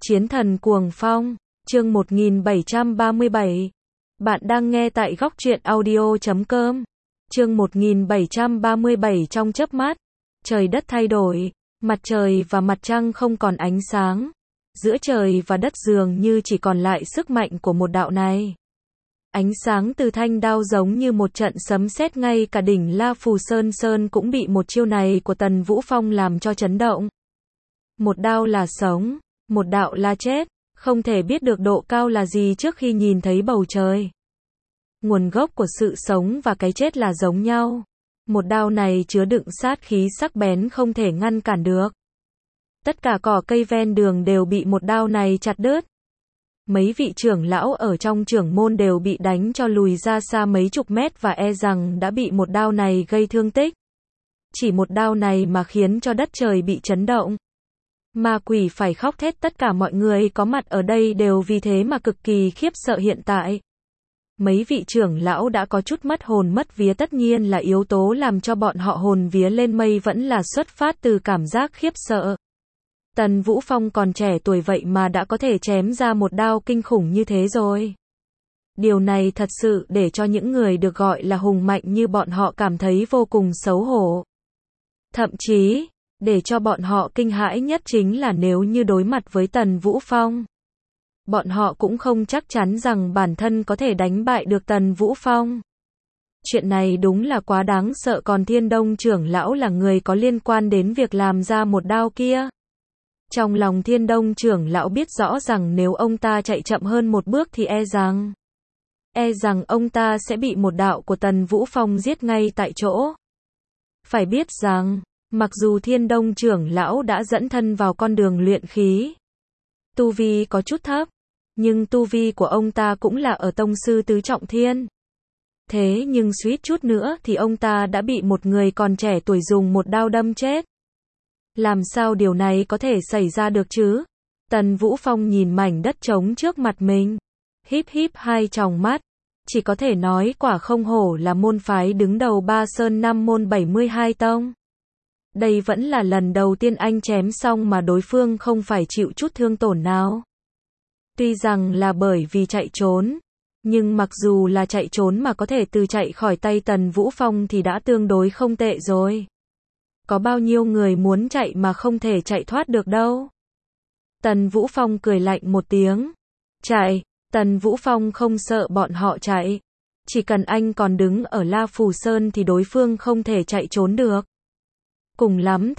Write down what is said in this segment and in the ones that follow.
Chiến thần cuồng phong, chương 1737. Bạn đang nghe tại góc truyện audio.com. Chương 1737. Trong chớp mắt, trời đất thay đổi, mặt trời và mặt trăng không còn ánh sáng. Giữa trời và đất dường như chỉ còn lại sức mạnh của một đạo này. Ánh sáng từ thanh đao giống như một trận sấm sét, ngay cả đỉnh La Phù Sơn cũng bị một chiêu này của Tần Vũ Phong làm cho chấn động. Một đao là sống, một đạo là chết, không thể biết được độ cao là gì trước khi nhìn thấy bầu trời. Nguồn gốc của sự sống và cái chết là giống nhau. Một đao này chứa đựng sát khí sắc bén không thể ngăn cản được. Tất cả cỏ cây ven đường đều bị một đao này chặt đứt. Mấy vị trưởng lão ở trong trưởng môn đều bị đánh cho lùi ra xa mấy chục mét và e rằng đã bị một đao này gây thương tích. Chỉ một đao này mà khiến cho đất trời bị chấn động. Ma quỷ phải khóc thét, tất cả mọi người có mặt ở đây đều vì thế mà cực kỳ khiếp sợ hiện tại. Mấy vị trưởng lão đã có chút mất hồn mất vía, tất nhiên là yếu tố làm cho bọn họ hồn vía lên mây vẫn là xuất phát từ cảm giác khiếp sợ. Tần Vũ Phong còn trẻ tuổi vậy mà đã có thể chém ra một đao kinh khủng như thế rồi. Điều này thật sự để cho những người được gọi là hùng mạnh như bọn họ cảm thấy vô cùng xấu hổ. Thậm chí, để cho bọn họ kinh hãi nhất chính là nếu như đối mặt với Tần Vũ Phong, bọn họ cũng không chắc chắn rằng bản thân có thể đánh bại được Tần Vũ Phong. Chuyện này đúng là quá đáng sợ, còn Thiên Đông trưởng lão là người có liên quan đến việc làm ra một đao kia. Trong lòng Thiên Đông trưởng lão biết rõ rằng nếu ông ta chạy chậm hơn một bước thì e rằng ông ta sẽ bị một đạo của Tần Vũ Phong giết ngay tại chỗ. Phải biết rằng, mặc dù Thiên Đông trưởng lão đã dẫn thân vào con đường luyện khí, tu vi có chút thấp, nhưng tu vi của ông ta cũng là ở tông sư tứ trọng thiên. Thế nhưng suýt chút nữa thì ông ta đã bị một người còn trẻ tuổi dùng một đao đâm chết. Làm sao điều này có thể xảy ra được chứ? Tần Vũ Phong nhìn mảnh đất trống trước mặt mình, híp hai tròng mắt, chỉ có thể nói quả không hổ là môn phái đứng đầu 3 sơn 5 môn 72 tông. Đây vẫn là lần đầu tiên anh chém xong mà đối phương không phải chịu chút thương tổn nào. Tuy rằng là bởi vì chạy trốn, nhưng mặc dù là chạy trốn mà có thể từ chạy khỏi tay Tần Vũ Phong thì đã tương đối không tệ rồi. Có bao nhiêu người muốn chạy mà không thể chạy thoát được đâu. Tần Vũ Phong cười lạnh một tiếng. Chạy, Tần Vũ Phong không sợ bọn họ chạy. Chỉ cần anh còn đứng ở La Phù Sơn thì đối phương không thể chạy trốn được. Cùng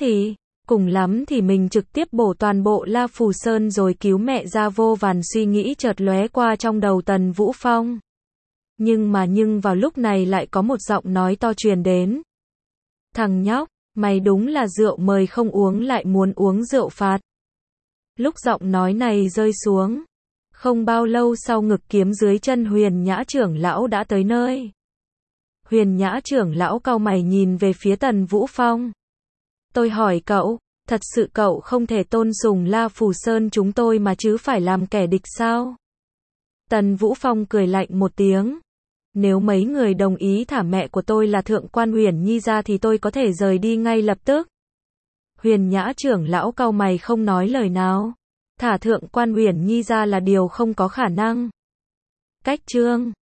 lắm thì mình trực tiếp bổ toàn bộ La Phù Sơn rồi cứu mẹ ra, vô vàn suy nghĩ chợt lóe qua trong đầu Tần Vũ Phong. Nhưng vào lúc này lại có một giọng nói to truyền đến. Thằng nhóc, mày đúng là rượu mời không uống lại muốn uống rượu phạt. Lúc giọng nói này rơi xuống, không bao lâu sau ngực kiếm dưới chân Huyền Nhã trưởng lão đã tới nơi. Huyền Nhã trưởng lão cau mày nhìn về phía Tần Vũ Phong. Tôi hỏi cậu, thật sự cậu không thể tôn sùng La Phù Sơn chúng tôi mà chứ phải làm kẻ địch sao? Tần Vũ Phong cười lạnh một tiếng. Nếu mấy người đồng ý thả mẹ của tôi là Thượng quan Huyền Nhi ra thì tôi có thể rời đi ngay lập tức. Huyền Nhã trưởng lão cau mày không nói lời nào. Thả Thượng quan Huyền Nhi ra là điều không có khả năng. Cách chương